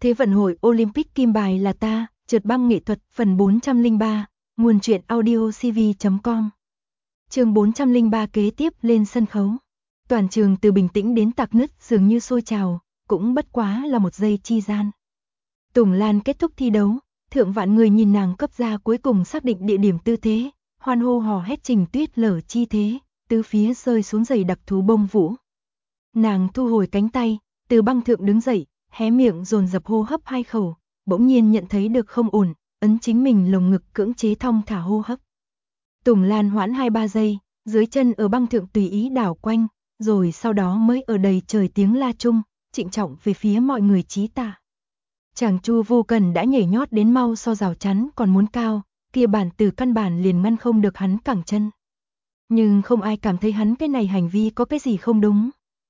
Thế vận hội Olympic kim bài là ta, trượt băng nghệ thuật phần 403, nguồn truyện audio cv.com. Chương 403 kế tiếp lên sân khấu. Toàn trường từ bình tĩnh đến tạc nứt dường như sôi trào, cũng bất quá là một giây chi gian. Tùng Lan kết thúc thi đấu, thượng vạn người nhìn nàng cấp ra cuối cùng xác định địa điểm tư thế, hoan hô hò hét Trình Tuyết lở chi thế, tứ phía rơi xuống giày đặc thú bông vũ. Nàng thu hồi cánh tay, từ băng thượng đứng dậy, hé miệng dồn dập hô hấp 2 khẩu, bỗng nhiên nhận thấy được không ổn, ấn chính mình lồng ngực cưỡng chế thong thả hô hấp. Tùng Lan hoãn 2-3 giây, dưới chân ở băng thượng tùy ý đảo quanh, rồi sau đó mới ở đầy trời tiếng la chung, trịnh trọng về phía mọi người chí tả. Chàng Chu Vô Cần đã nhảy nhót đến mau so rào chắn còn muốn cao, kia bản từ căn bản liền ngăn không được hắn cẳng chân. Nhưng không ai cảm thấy hắn cái này hành vi có cái gì không đúng.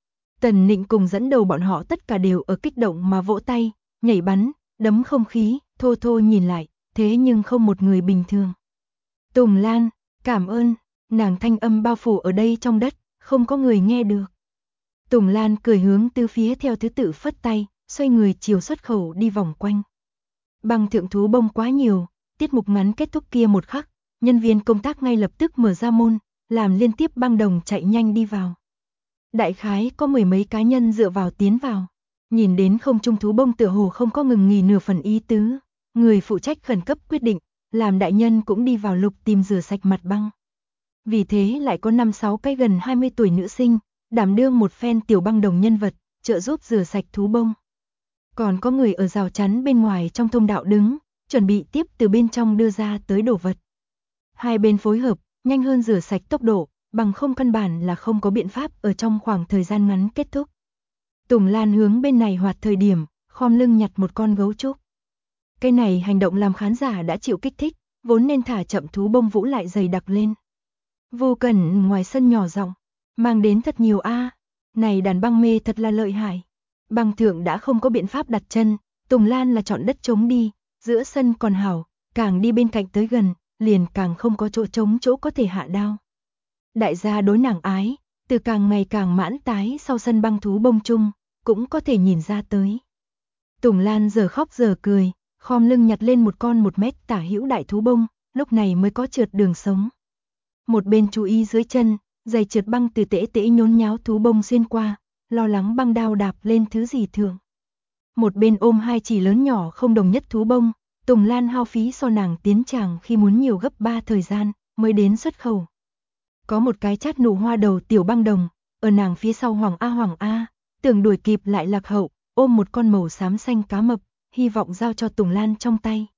Tần Nịnh cùng dẫn đầu bọn họ tất cả đều ở kích động mà vỗ tay, nhảy bắn, đấm không khí, thô thô nhìn lại, thế nhưng không một người bình thường. Tùng Lan, cảm ơn, nàng thanh âm bao phủ ở đây trong đất, không có người nghe được. Tùng Lan cười hướng tứ phía theo thứ tự phất tay, xoay người chiều xuất khẩu đi vòng quanh. Băng thượng thú bông quá nhiều, tiết mục ngắn kết thúc kia một khắc, nhân viên công tác ngay lập tức mở ra môn, làm liên tiếp băng đồng chạy nhanh đi vào. Đại khái có 10 mấy cá nhân dựa vào tiến vào, nhìn đến không trung thú bông tựa hồ không có ngừng nghỉ nửa phần ý tứ, người phụ trách khẩn cấp quyết định, làm đại nhân cũng đi vào lục tìm rửa sạch mặt băng. Vì thế lại có 5-6 cái gần 20 tuổi nữ sinh, đảm đương một phen tiểu băng đồng nhân vật, trợ giúp rửa sạch thú bông. Còn có người ở rào chắn bên ngoài trong thông đạo đứng, chuẩn bị tiếp từ bên trong đưa ra tới đồ vật. Hai bên phối hợp, nhanh hơn rửa sạch tốc độ, bằng không căn bản là không có biện pháp ở trong khoảng thời gian ngắn kết thúc. Tùng Lan hướng bên này hoạt thời điểm, khom lưng nhặt một con gấu trúc. Cái này hành động làm khán giả đã chịu kích thích, vốn nên thả chậm thú bông vũ lại dày đặc lên. Vô Cẩn ngoài sân nhỏ giọng, mang đến thật nhiều a, này đàn băng mê thật là lợi hại. Băng thượng đã không có biện pháp đặt chân, Tùng Lan là chọn đất trống đi, giữa sân còn hảo, càng đi bên cạnh tới gần, liền càng không có chỗ trống chỗ có thể hạ đao. Đại gia đối nàng ái, từ càng ngày càng mãn tái sau sân băng thú bông chung, cũng có thể nhìn ra tới. Tùng Lan giờ khóc giờ cười, khom lưng nhặt lên một con 1 mét tả hữu đại thú bông, lúc này mới có trượt đường sống. Một bên chú ý dưới chân, giày trượt băng từ tễ tễ nhốn nháo thú bông xuyên qua, lo lắng băng đao đạp lên thứ gì thường. Một bên ôm 2 chỉ lớn nhỏ không đồng nhất thú bông, Tùng Lan hao phí so nàng tiến tràng khi muốn nhiều gấp 3 thời gian, mới đến xuất khẩu. Có một cái chát nụ hoa đầu tiểu băng đồng, ở nàng phía sau Hoàng A, tưởng đuổi kịp lại lạc hậu, ôm một con màu xám xanh cá mập, hy vọng giao cho Tùng Lan trong tay.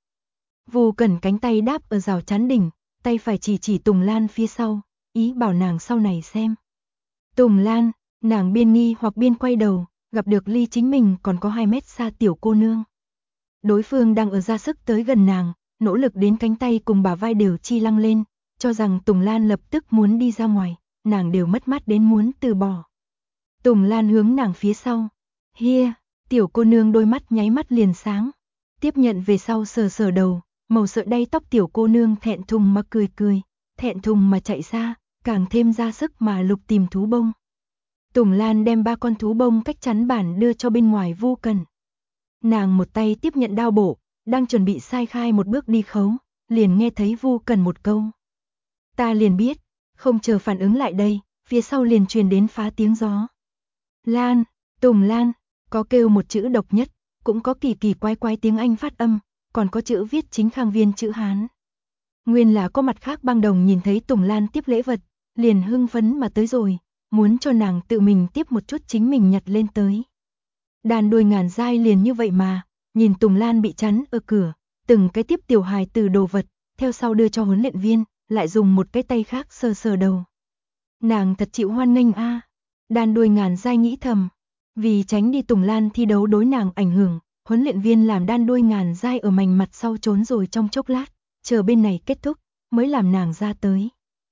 Vô Cẩn cánh tay đáp ở rào chắn đỉnh, tay phải chỉ Tùng Lan phía sau, ý bảo nàng sau này xem. Tùng Lan, nàng biên nghi hoặc biên quay đầu, gặp được ly chính mình còn có 2 mét xa tiểu cô nương. Đối phương đang ở ra sức tới gần nàng, nỗ lực đến cánh tay cùng bả vai đều chi lăng lên, cho rằng Tùng Lan lập tức muốn đi ra ngoài, nàng đều mất mát đến muốn từ bỏ. Tùng Lan hướng nàng phía sau. Hia, tiểu cô nương đôi mắt nháy mắt liền sáng. Tiếp nhận về sau sờ sờ đầu, màu sợi đay tóc tiểu cô nương thẹn thùng mà cười, thẹn thùng mà chạy ra, càng thêm ra sức mà lục tìm thú bông. Tùng Lan đem 3 con thú bông cách chắn bản đưa cho bên ngoài Vô Cẩn. Nàng một tay tiếp nhận đao bổ, đang chuẩn bị sai khai một bước đi khấu, liền nghe thấy Vô Cẩn một câu. Ta liền biết, không chờ phản ứng lại đây, phía sau liền truyền đến phá tiếng gió. Lan, Tùng Lan, có kêu một chữ độc nhất, cũng có kỳ kỳ quái quái tiếng Anh phát âm, còn có chữ viết chính khang viên chữ Hán. Nguyên là có mặt khác băng đồng nhìn thấy Tùng Lan tiếp lễ vật, liền hưng phấn mà tới rồi, muốn cho nàng tự mình tiếp một chút chính mình nhặt lên tới. Đàn đuôi ngàn dai liền như vậy mà, nhìn Tùng Lan bị chắn ở cửa, từng cái tiếp tiểu hài từ đồ vật, theo sau đưa cho huấn luyện viên, lại dùng một cái tay khác sờ sờ đầu. Nàng thật chịu hoan nghênh a. Đàn đuôi ngàn dai nghĩ thầm, vì tránh đi Tùng Lan thi đấu đối nàng ảnh hưởng, huấn luyện viên làm đan đuôi ngàn dai ở mảnh mặt sau trốn rồi trong chốc lát, chờ bên này kết thúc, mới làm nàng ra tới.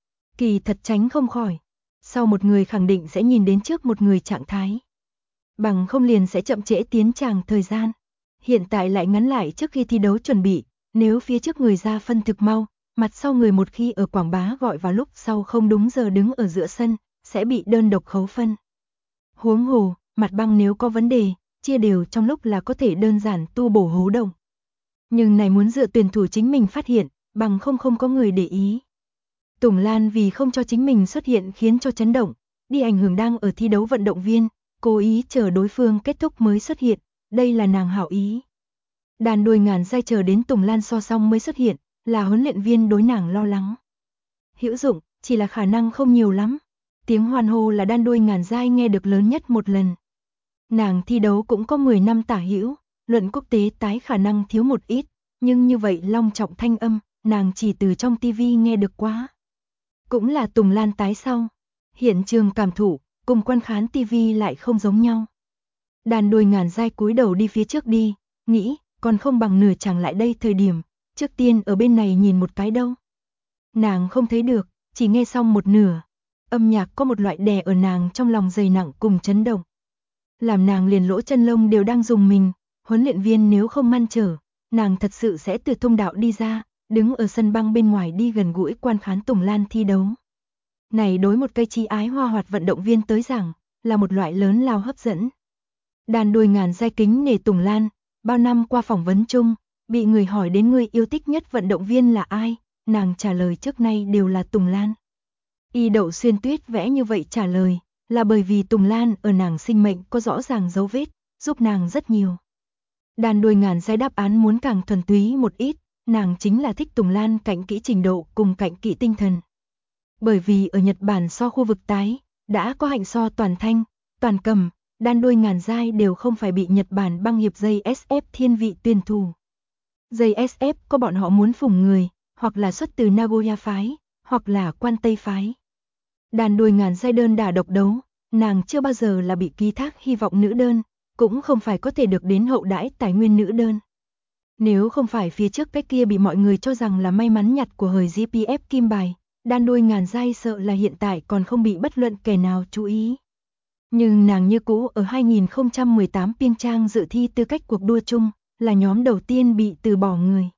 Kỳ thật tránh không khỏi, sau một người khẳng định sẽ nhìn đến trước một người trạng thái. Bằng không liền sẽ chậm trễ tiến tràng thời gian. Hiện tại lại ngắn lại trước khi thi đấu chuẩn bị, nếu phía trước người ra phân thực mau, mặt sau người một khi ở quảng bá gọi vào lúc sau không đúng giờ đứng ở giữa sân, sẽ bị đơn độc khấu phân. Huống hồ, mặt băng nếu có vấn đề, chia đều trong lúc là có thể đơn giản tu bổ hố đồng. Nhưng này muốn dựa tuyển thủ chính mình phát hiện, bằng không có người để ý. Tùng Lan vì không cho chính mình xuất hiện khiến cho chấn động, đi ảnh hưởng đang ở thi đấu vận động viên, cố ý chờ đối phương kết thúc mới xuất hiện, đây là nàng hảo ý. Đàn đuôi ngàn dai chờ đến Tùng Lan so xong mới xuất hiện, là huấn luyện viên đối nàng lo lắng. Hữu dụng, chỉ là khả năng không nhiều lắm. Tiếng hoan hô là đàn đuôi ngàn dai nghe được lớn nhất một lần. Nàng thi đấu cũng có 10 năm tả hữu, luận quốc tế tái khả năng thiếu một ít, nhưng như vậy long trọng thanh âm, nàng chỉ từ trong tivi nghe được quá. Cũng là Tùng Lan tái sau. Hiện trường cảm thụ, cùng quan khán tivi lại không giống nhau. Đàn đuôi ngàn dai cúi đầu đi phía trước đi, nghĩ, còn không bằng nửa chàng lại đây thời điểm, trước tiên ở bên này nhìn một cái đâu. Nàng không thấy được, chỉ nghe xong một nửa. Âm nhạc có một loại đè ở nàng trong lòng dày nặng cùng chấn động. Làm nàng liền lỗ chân lông đều đang dùng mình, huấn luyện viên nếu không ngăn trở, nàng thật sự sẽ từ thông đạo đi ra, đứng ở sân băng bên ngoài đi gần gũi quan khán Tùng Lan thi đấu. Này đối một cây chi ái hoa hoạt vận động viên tới rằng, là một loại lớn lao hấp dẫn. Đàn đuôi ngàn dai kính nể Tùng Lan, bao năm qua phỏng vấn chung, bị người hỏi đến người yêu thích nhất vận động viên là ai, nàng trả lời trước nay đều là Tùng Lan. Y Đậu Xuyên Tuyết vẽ như vậy trả lời, là bởi vì Tùng Lan ở nàng sinh mệnh có rõ ràng dấu vết, giúp nàng rất nhiều. Đàn đuôi ngàn dai đáp án muốn càng thuần túy một ít, nàng chính là thích Tùng Lan cạnh kỹ trình độ cùng cạnh kỹ tinh thần. Bởi vì ở Nhật Bản so khu vực tái, đã có hạnh so toàn thanh, toàn cầm, đàn đuôi ngàn dai đều không phải bị Nhật Bản băng hiệp dây SF thiên vị tuyển thủ. Dây SF có bọn họ muốn phủng người, hoặc là xuất từ Nagoya phái, hoặc là Quan Tây phái. Đàn đuôi ngàn dai đơn đả độc đấu, nàng chưa bao giờ là bị ký thác hy vọng nữ đơn, cũng không phải có thể được đến hậu đãi tài nguyên nữ đơn. Nếu không phải phía trước cái kia bị mọi người cho rằng là may mắn nhặt của hời GPF kim bài, đàn đuôi ngàn dai sợ là hiện tại còn không bị bất luận kẻ nào chú ý. Nhưng nàng như cũ ở 2018 Pyeongchang dự thi tư cách cuộc đua chung, là nhóm đầu tiên bị từ bỏ người.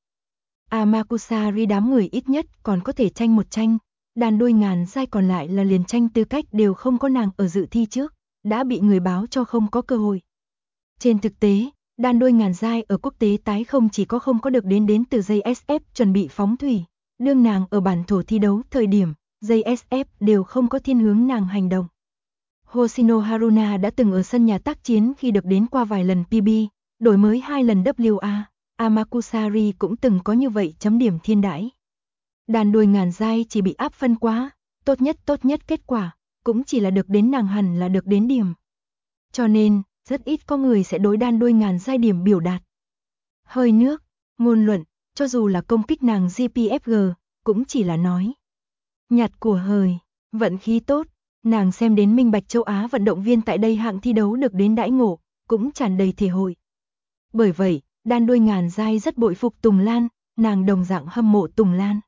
Amakusari đám người ít nhất còn có thể tranh một tranh, đàn đuôi ngàn dai còn lại là liền tranh tư cách đều không có nàng ở dự thi trước, đã bị người báo cho không có cơ hội. Trên thực tế, đàn đuôi ngàn dai ở quốc tế tái không chỉ có không có được đến từ dây SF chuẩn bị phóng thủy, đương nàng ở bản thổ thi đấu thời điểm, dây SF đều không có thiên hướng nàng hành động. Hoshino Haruna đã từng ở sân nhà tác chiến khi được đến qua vài lần PB, đổi mới 2 lần WA, Amakusari cũng từng có như vậy chấm điểm thiên đãi. Đàn đuôi ngàn dai chỉ bị áp phân quá, tốt nhất kết quả, cũng chỉ là được đến nàng hẳn là được đến điểm. Cho nên, rất ít có người sẽ đối đàn đuôi ngàn dai điểm biểu đạt. Hơi nước, ngôn luận, cho dù là công kích nàng GPFG, cũng chỉ là nói. Nhặt của hời, vận khí tốt, nàng xem đến minh bạch châu Á vận động viên tại đây hạng thi đấu được đến đãi ngộ, cũng tràn đầy thể hội. Bởi vậy, đàn đuôi ngàn dai rất bội phục Tùng Lan, nàng đồng dạng hâm mộ Tùng Lan.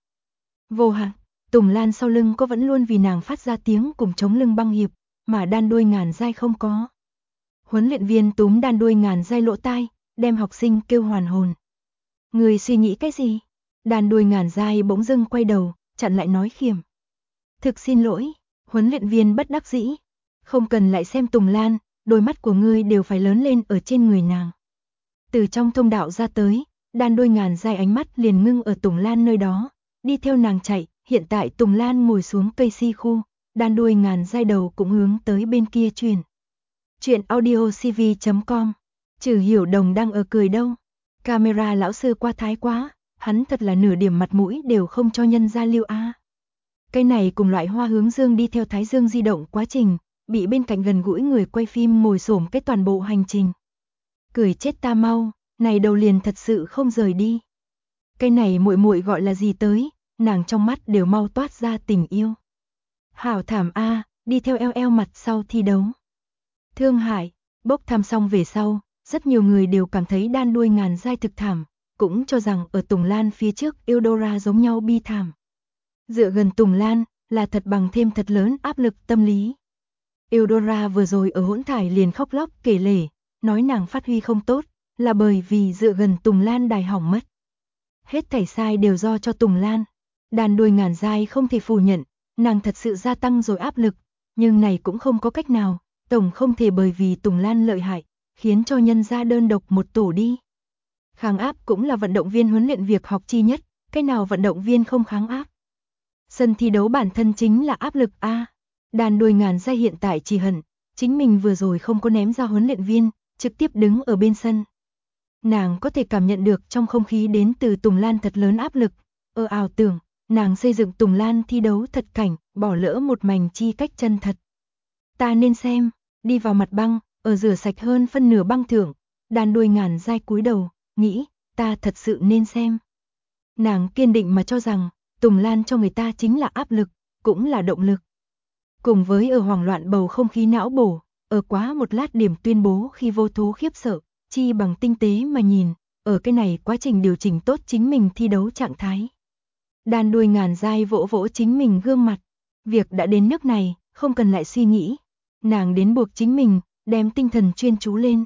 Vô hạn, Tùng Lan sau lưng có vẫn luôn vì nàng phát ra tiếng cùng chống lưng băng hiệp, mà đàn đuôi ngàn dai không có. Huấn luyện viên túm đàn đuôi ngàn dai lỗ tai, đem học sinh kêu hoàn hồn. Người suy nghĩ cái gì? Đàn đuôi ngàn dai bỗng dưng quay đầu, chặn lại nói khiểm. Thực xin lỗi, huấn luyện viên bất đắc dĩ. Không cần lại xem Tùng Lan, đôi mắt của ngươi đều phải lớn lên ở trên người nàng. Từ trong thông đạo ra tới, đàn đuôi ngàn dai ánh mắt liền ngưng ở Tùng Lan nơi đó, đi theo nàng chạy, hiện tại Tùng Lan ngồi xuống cây si khu, đàn đuôi ngàn dai đầu cũng hướng tới bên kia truyền. Chuyện audiocv.com. Trừ Hiểu Đồng đang ở cười đâu. Camera lão sư qua thái quá, hắn thật là nửa điểm mặt mũi đều không cho nhân ra lưu a. Cái này cùng loại hoa hướng dương đi theo thái dương di động quá trình, bị bên cạnh gần gũi người quay phim ngồi xổm cái toàn bộ hành trình. Cười chết ta mau, này đầu liền thật sự không rời đi. Cái này muội muội gọi là gì tới, nàng trong mắt đều mau toát ra tình yêu. Hảo thảm a, đi theo eo mặt sau thi đấu. Thương hại, bốc thăm xong về sau, rất nhiều người đều cảm thấy đàn đuôi ngàn dai thực thảm, cũng cho rằng ở Tùng Lan phía trước Eudora giống nhau bi thảm. Dựa gần Tùng Lan là thật bằng thêm thật lớn áp lực tâm lý. Eudora vừa rồi ở hỗn thải liền khóc lóc kể lể, nói nàng phát huy không tốt, là bởi vì dựa gần Tùng Lan đài hỏng mất. Hết thảy sai đều do cho Tùng Lan. Đàn đuôi ngàn dai không thể phủ nhận, nàng thật sự gia tăng rồi áp lực, nhưng này cũng không có cách nào, tổng không thể bởi vì Tùng Lan lợi hại, khiến cho nhân ra đơn độc một tổ đi. Kháng áp cũng là vận động viên huấn luyện việc học chi nhất, cái nào vận động viên không kháng áp. Sân thi đấu bản thân chính là áp lực a. Đàn đuôi ngàn giai hiện tại chỉ hận, chính mình vừa rồi không có ném ra huấn luyện viên, trực tiếp đứng ở bên sân. Nàng có thể cảm nhận được trong không khí đến từ Tùng Lan thật lớn áp lực, ảo tưởng, nàng xây dựng Tùng Lan thi đấu thật cảnh, bỏ lỡ một mảnh chi cách chân thật. Ta nên xem, đi vào mặt băng, ở rửa sạch hơn phân nửa băng thượng, đàn đuôi ngàn giai cúi đầu, nghĩ, ta thật sự nên xem. Nàng kiên định mà cho rằng, Tùng Lan cho người ta chính là áp lực, cũng là động lực. Cùng với ở hoảng loạn bầu không khí não bổ, ở quá một lát điểm tuyên bố khi vô thố khiếp sợ, chi bằng tinh tế mà nhìn, ở cái này quá trình điều chỉnh tốt chính mình thi đấu trạng thái. Đàn đuôi ngàn giai vỗ vỗ chính mình gương mặt, việc đã đến nước này, không cần lại suy nghĩ. Nàng đến buộc chính mình, đem tinh thần chuyên chú lên.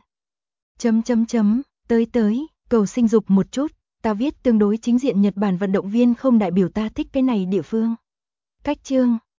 Tới, cầu sinh dục một chút, ta viết tương đối chính diện Nhật Bản vận động viên không đại biểu ta thích cái này địa phương. Cách chương